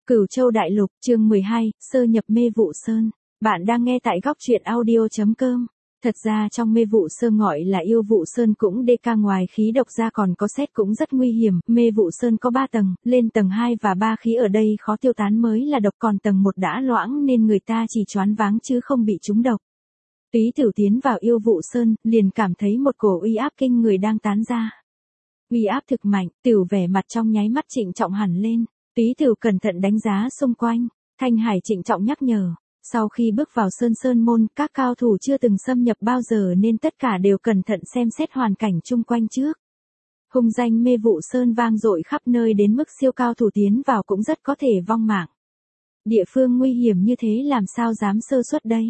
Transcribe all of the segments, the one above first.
Cửu Châu Đại Lục, chương 12, sơ nhập Mê Vụ Sơn. Bạn đang nghe tại góc truyện audio.com. Thật ra trong Mê Vụ Sơn gọi là Yêu Vụ Sơn cũng DK, ngoài khí độc ra còn có sét cũng rất nguy hiểm. Mê Vụ Sơn có 3 tầng, lên tầng 2 và 3 khí ở đây khó tiêu tán mới là độc, còn tầng 1 đã loãng nên người ta chỉ choáng váng chứ không bị trúng độc. Túy Tửu tiến vào Yêu Vụ Sơn, liền cảm thấy một cổ uy áp kinh người đang tán ra. Uy áp thực mạnh, Tửu vẻ mặt trong nháy mắt trịnh trọng hẳn lên. Túy Tửu cẩn thận đánh giá xung quanh, Thanh Hải trịnh trọng nhắc nhở. Sau khi bước vào sơn môn, các cao thủ chưa từng xâm nhập bao giờ nên tất cả đều cẩn thận xem xét hoàn cảnh chung quanh trước. Hung danh Mê Vụ Sơn vang dội khắp nơi đến mức siêu cao thủ tiến vào cũng rất có thể vong mạng. Địa phương nguy hiểm như thế làm sao dám sơ suất đây.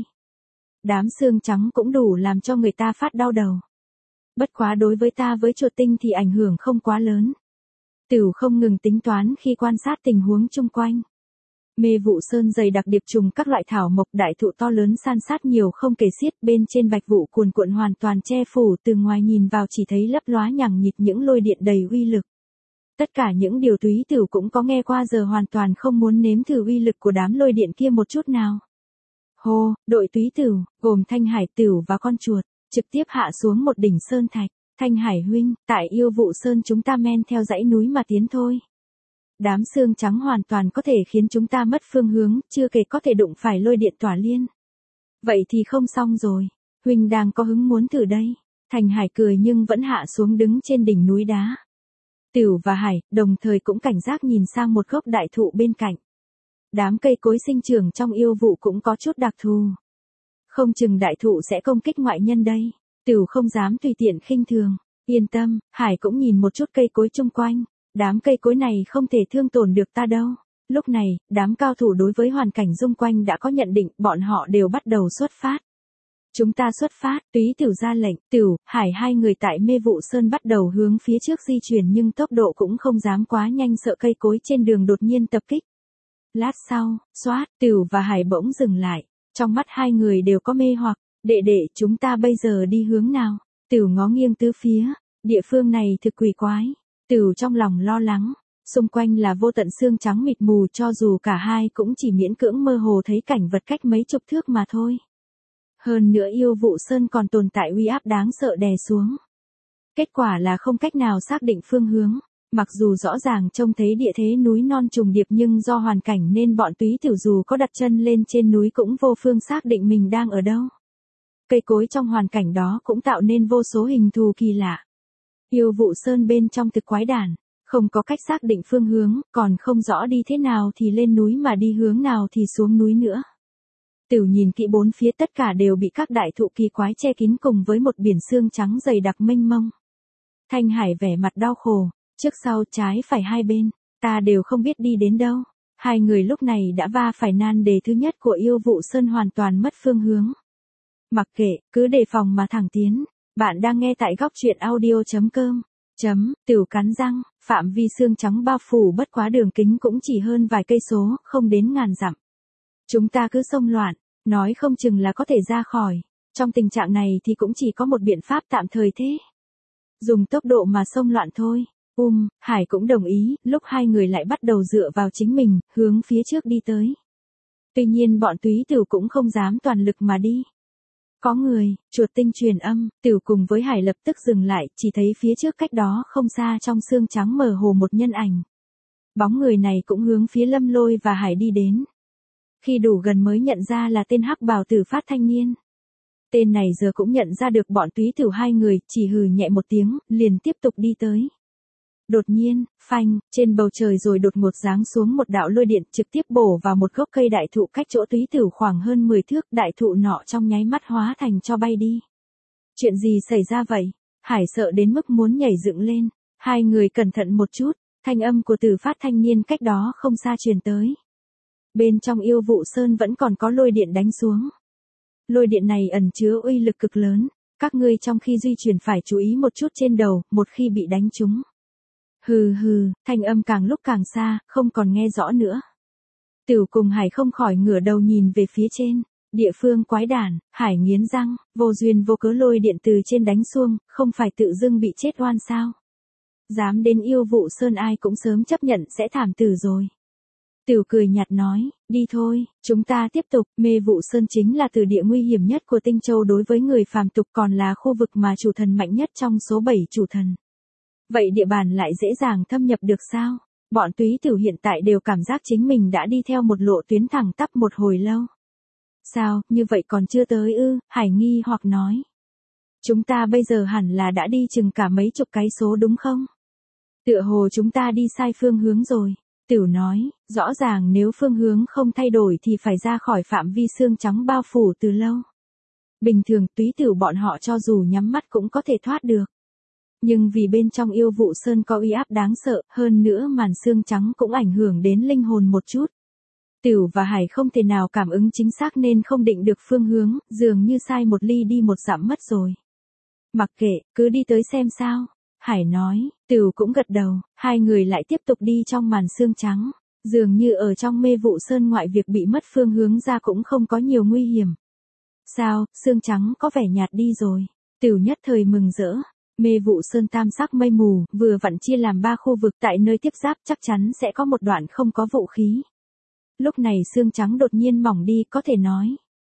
Đám xương trắng cũng đủ làm cho người ta phát đau đầu. Bất quá đối với ta với chuột tinh thì ảnh hưởng không quá lớn. Tửu không ngừng tính toán khi quan sát tình huống chung quanh. Mê Vụ Sơn dày đặc điệp trùng các loại thảo mộc, đại thụ to lớn san sát nhiều không kể xiết, bên trên bạch vụ cuồn cuộn hoàn toàn che phủ, từ ngoài nhìn vào chỉ thấy lấp lóa nhằng nhịt những lôi điện đầy uy lực. Tất cả những điều Túy Tửu cũng có nghe qua giờ hoàn toàn không muốn nếm thử uy lực của đám lôi điện kia một chút nào. Hô, đội Túy Tửu, gồm Thanh Hải, Tửu và con chuột, trực tiếp hạ xuống một đỉnh sơn thạch. Thanh Hải huynh, tại Yêu Vụ Sơn chúng ta men theo dãy núi mà tiến thôi. Đám xương trắng hoàn toàn có thể khiến chúng ta mất phương hướng, chưa kể có thể đụng phải lôi điện tỏa liên. Vậy thì không xong rồi, huynh đang có hứng muốn thử đây. Thanh Hải cười nhưng vẫn hạ xuống đứng trên đỉnh núi đá. Tửu và Hải, đồng thời cũng cảnh giác nhìn sang một gốc đại thụ bên cạnh. Đám cây cối sinh trưởng trong yêu vụ cũng có chút đặc thù. Không chừng đại thụ sẽ công kích ngoại nhân đây. Tửu không dám tùy tiện khinh thường. Yên tâm, Hải cũng nhìn một chút cây cối chung quanh. Đám cây cối này không thể thương tổn được ta đâu. Lúc này, đám cao thủ đối với hoàn cảnh xung quanh đã có nhận định, bọn họ đều bắt đầu xuất phát. Chúng ta xuất phát, Túy Tửu ra lệnh, Tửu, Hải hai người tại Mê Vụ Sơn bắt đầu hướng phía trước di chuyển nhưng tốc độ cũng không dám quá nhanh sợ cây cối trên đường đột nhiên tập kích. Lát sau, xoát, Tửu và Hải bỗng dừng lại. Trong mắt hai người đều có mê hoặc. Đệ đệ, chúng ta bây giờ đi hướng nào? Tửu ngó nghiêng tứ phía, địa phương này thực quỷ quái. Tửu trong lòng lo lắng, xung quanh là vô tận xương trắng mịt mù, cho dù cả hai cũng chỉ miễn cưỡng mơ hồ thấy cảnh vật cách mấy chục thước mà thôi. Hơn nữa Yêu Vụ Sơn còn tồn tại uy áp đáng sợ đè xuống. Kết quả là không cách nào xác định phương hướng. Mặc dù rõ ràng trông thấy địa thế núi non trùng điệp nhưng do hoàn cảnh nên bọn Túy Tửu dù có đặt chân lên trên núi cũng vô phương xác định mình đang ở đâu. Cây cối trong hoàn cảnh đó cũng tạo nên vô số hình thù kỳ lạ. Yêu Vụ Sơn bên trong thực quái đản, không có cách xác định phương hướng, còn không rõ đi thế nào thì lên núi mà đi hướng nào thì xuống núi nữa. Tửu nhìn kỹ bốn phía, tất cả đều bị các đại thụ kỳ quái che kín cùng với một biển xương trắng dày đặc mênh mông. Thanh Hải vẻ mặt đau khổ, trước sau trái phải hai bên, ta đều không biết đi đến đâu. Hai người lúc này đã va phải nan đề thứ nhất của Yêu Vụ Sơn, hoàn toàn mất phương hướng. Mặc kệ, cứ đề phòng mà thẳng tiến. Bạn đang nghe tại góc truyện audio.com. Tửu cắn răng, phạm vi xương trắng bao phủ bất quá đường kính cũng chỉ hơn vài cây số, không đến ngàn dặm. Chúng ta cứ xông loạn, nói không chừng là có thể ra khỏi. Trong tình trạng này thì cũng chỉ có một biện pháp tạm thời thế. Dùng tốc độ mà xông loạn thôi. Hải cũng đồng ý, lúc hai người lại bắt đầu dựa vào chính mình, hướng phía trước đi tới. Tuy nhiên bọn Túy Tửu cũng không dám toàn lực mà đi. Có người, chuột tinh truyền âm, Tửu cùng với Hải lập tức dừng lại, chỉ thấy phía trước cách đó không xa trong xương trắng mờ hồ một nhân ảnh. Bóng người này cũng hướng phía Lâm Lôi và Hải đi đến. Khi đủ gần mới nhận ra là tên hắc bào tử phát thanh niên. Tên này giờ cũng nhận ra được bọn Túy Tửu hai người, chỉ hừ nhẹ một tiếng, liền tiếp tục đi tới. Đột nhiên, phanh, trên bầu trời rồi đột ngột giáng xuống một đạo lôi điện trực tiếp bổ vào một gốc cây đại thụ cách chỗ Túy Tửu khoảng hơn 10 thước, đại thụ nọ trong nháy mắt hóa thành tro bay đi. Chuyện gì xảy ra vậy? Hải sợ đến mức muốn nhảy dựng lên. Hai người cẩn thận một chút, thanh âm của Tử phát thanh niên cách đó không xa truyền tới. Bên trong Yêu Vụ Sơn vẫn còn có lôi điện đánh xuống. Lôi điện này ẩn chứa uy lực cực lớn, các ngươi trong khi di chuyển phải chú ý một chút trên đầu, một khi bị đánh trúng. Hừ, thanh âm càng lúc càng xa, không còn nghe rõ nữa. Tửu cùng Hải không khỏi ngửa đầu nhìn về phía trên. Địa phương quái đản, Hải nghiến răng, vô duyên vô cớ lôi điện từ trên đánh xuông, không phải tự dưng bị chết oan sao? Dám đến Yêu Vụ Sơn ai cũng sớm chấp nhận sẽ thảm tử rồi. Tửu cười nhạt nói, đi thôi, chúng ta tiếp tục, Mê Vụ Sơn chính là từ địa nguy hiểm nhất của Tinh Châu đối với người phàm tục, còn là khu vực mà chủ thần mạnh nhất trong số 7 chủ thần. Vậy địa bàn lại dễ dàng thâm nhập được sao? Bọn Túy Tửu hiện tại đều cảm giác chính mình đã đi theo một lộ tuyến thẳng tắp một hồi lâu. Sao, như vậy còn chưa tới ư? Hải nghi hoặc nói. Chúng ta bây giờ hẳn là đã đi chừng cả mấy chục cái số đúng không? Tựa hồ chúng ta đi sai phương hướng rồi. Tửu nói, rõ ràng nếu phương hướng không thay đổi thì phải ra khỏi phạm vi xương trắng bao phủ từ lâu. Bình thường Túy Tửu bọn họ cho dù nhắm mắt cũng có thể thoát được. Nhưng vì bên trong Yêu Vụ Sơn có uy áp đáng sợ, hơn nữa màn xương trắng cũng ảnh hưởng đến linh hồn một chút. Tửu và Hải không thể nào cảm ứng chính xác nên không định được phương hướng, dường như sai một ly đi một dặm mất rồi. Mặc kệ, cứ đi tới xem sao. Hải nói, Tửu cũng gật đầu, hai người lại tiếp tục đi trong màn sương trắng. Dường như ở trong Mê Vụ Sơn ngoại việc bị mất phương hướng ra cũng không có nhiều nguy hiểm. Sao, sương trắng có vẻ nhạt đi rồi. Tửu nhất thời mừng rỡ. Mê Vụ Sơn tam sắc mây mù, vừa vặn chia làm 3 khu vực, tại nơi tiếp giáp chắc chắn sẽ có một đoạn không có vũ khí. Lúc này sương trắng đột nhiên mỏng đi, có thể nói.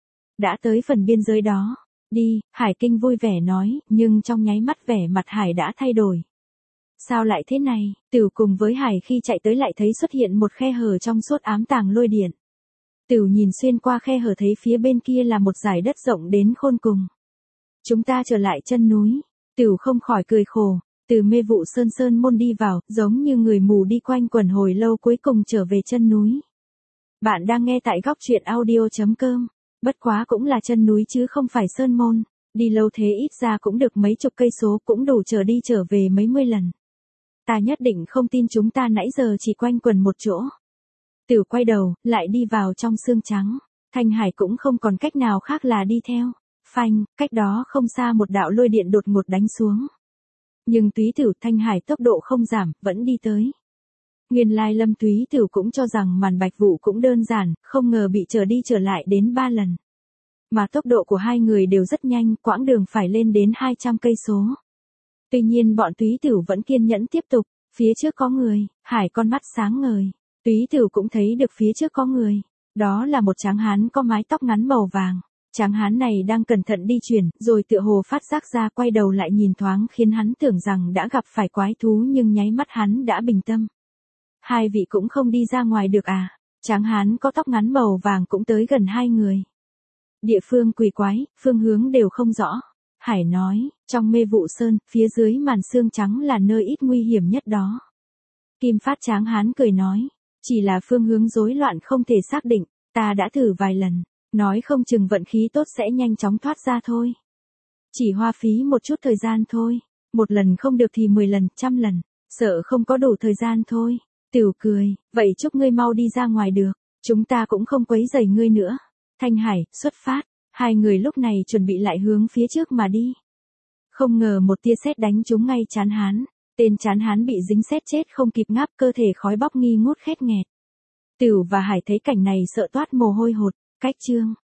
Đã tới phần biên giới đó. Đi, Hải Kinh vui vẻ nói, nhưng trong nháy mắt vẻ mặt Hải đã thay đổi. Sao lại thế này? Tửu cùng với Hải khi chạy tới lại thấy xuất hiện một khe hở trong suốt ám tàng lôi điện. Tửu nhìn xuyên qua khe hở thấy phía bên kia là một dải đất rộng đến khôn cùng. Chúng ta trở lại chân núi. Tửu không khỏi cười khổ. Từ Mê Vụ Sơn môn đi vào, giống như người mù đi quanh quần hồi lâu cuối cùng trở về chân núi. Bạn đang nghe tại góc truyện audio.com. Bất quá cũng là chân núi chứ không phải sơn môn. Đi lâu thế ít ra cũng được mấy chục cây số, cũng đủ trở đi trở về mấy mươi lần. Ta nhất định không tin chúng ta nãy giờ chỉ quanh quần một chỗ. Tửu quay đầu, lại đi vào trong sương trắng. Thanh Hải cũng không còn cách nào khác là đi theo. Phanh, cách đó không xa một đạo lôi điện đột ngột đánh xuống. Nhưng Túy Tửu Thanh Hải tốc độ không giảm, vẫn đi tới. Nguyên lai Lâm Túy Tửu cũng cho rằng màn bạch vụ cũng đơn giản, không ngờ bị trở đi trở lại đến 3 lần. Mà tốc độ của hai người đều rất nhanh, quãng đường phải lên đến 200 cây số. Tuy nhiên bọn Túy Tửu vẫn kiên nhẫn tiếp tục, phía trước có người, Hải con mắt sáng ngời. Túy Tửu cũng thấy được phía trước có người. Đó là một tráng hán có mái tóc ngắn màu vàng. Tráng hán này đang cẩn thận đi chuyển, rồi tựa hồ phát giác ra quay đầu lại nhìn thoáng khiến hắn tưởng rằng đã gặp phải quái thú nhưng nháy mắt hắn đã bình tâm. Hai vị cũng không đi ra ngoài được à? Tráng hán có tóc ngắn màu vàng cũng tới gần hai người. Địa phương quỷ quái, phương hướng đều không rõ. Hải nói, trong Mê Vụ Sơn, phía dưới màn sương trắng là nơi ít nguy hiểm nhất đó. Kim Phát tráng hán cười nói, chỉ là phương hướng rối loạn không thể xác định, ta đã thử vài lần, nói không chừng vận khí tốt sẽ nhanh chóng thoát ra thôi. Chỉ hoa phí một chút thời gian thôi, một lần không được thì 10 lần, 100 lần, sợ không có đủ thời gian thôi. Tửu cười, vậy chúc ngươi mau đi ra ngoài được, chúng ta cũng không quấy rầy ngươi nữa. Thanh Hải, xuất phát, hai người lúc này chuẩn bị lại hướng phía trước mà đi. Không ngờ một tia sét đánh trúng ngay trán hán, tên trán hán bị dính sét chết không kịp ngáp, cơ thể khói bốc nghi ngút khét nghẹt. Tửu và Hải thấy cảnh này sợ toát mồ hôi hột, cách chương.